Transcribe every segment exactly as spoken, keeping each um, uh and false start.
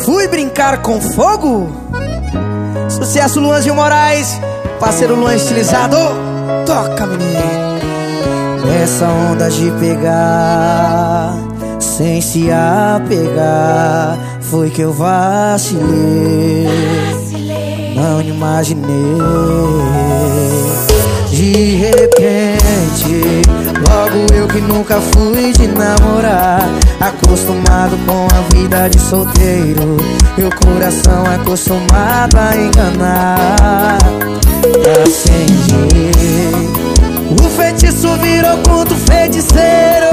Fui brincar com fogo? Sucesso, Luanzinho Moraes, parceiro Luan estilizado. Toca, menino. Nessa onda de pegar, sem se apegar, foi que eu vacilei. Não imaginei. De repente, logo eu que nunca fui de namorar, acostumado com a vida de solteiro, meu coração acostumado a enganar. Acendi, o feitiço virou contra o feiticeiro.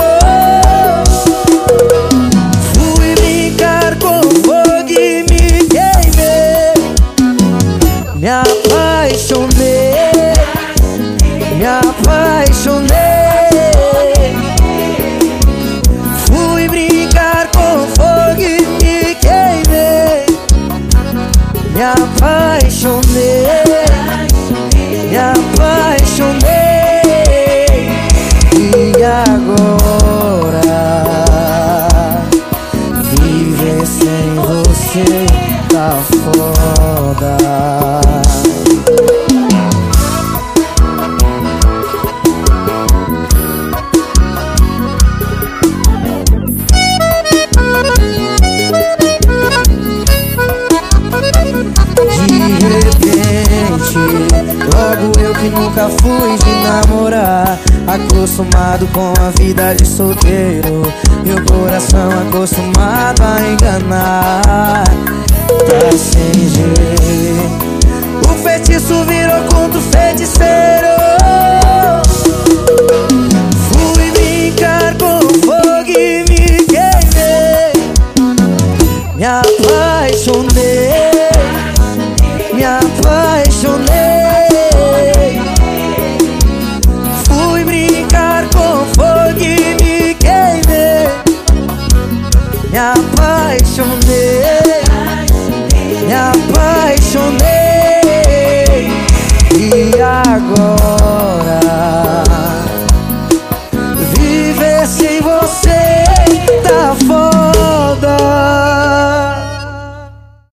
Fui brincar com fogo e me queimei. Me apaixonei, me apaixonei. Fui brincar com fogo e me queimei. Me apaixonei, me apaixonei. E agora viver sem você tá foda. Logo eu que nunca fui de namorar, acostumado com a vida de solteiro, meu coração acostumado a enganar. Tá sem jeito, o feitiço virou contra o feiticeiro. Fui brincar com fogo e me queimei. Me apaixonei, me apaixonei. Fui brincar com fogo e me queimei. Me apaixonei, me apaixonei.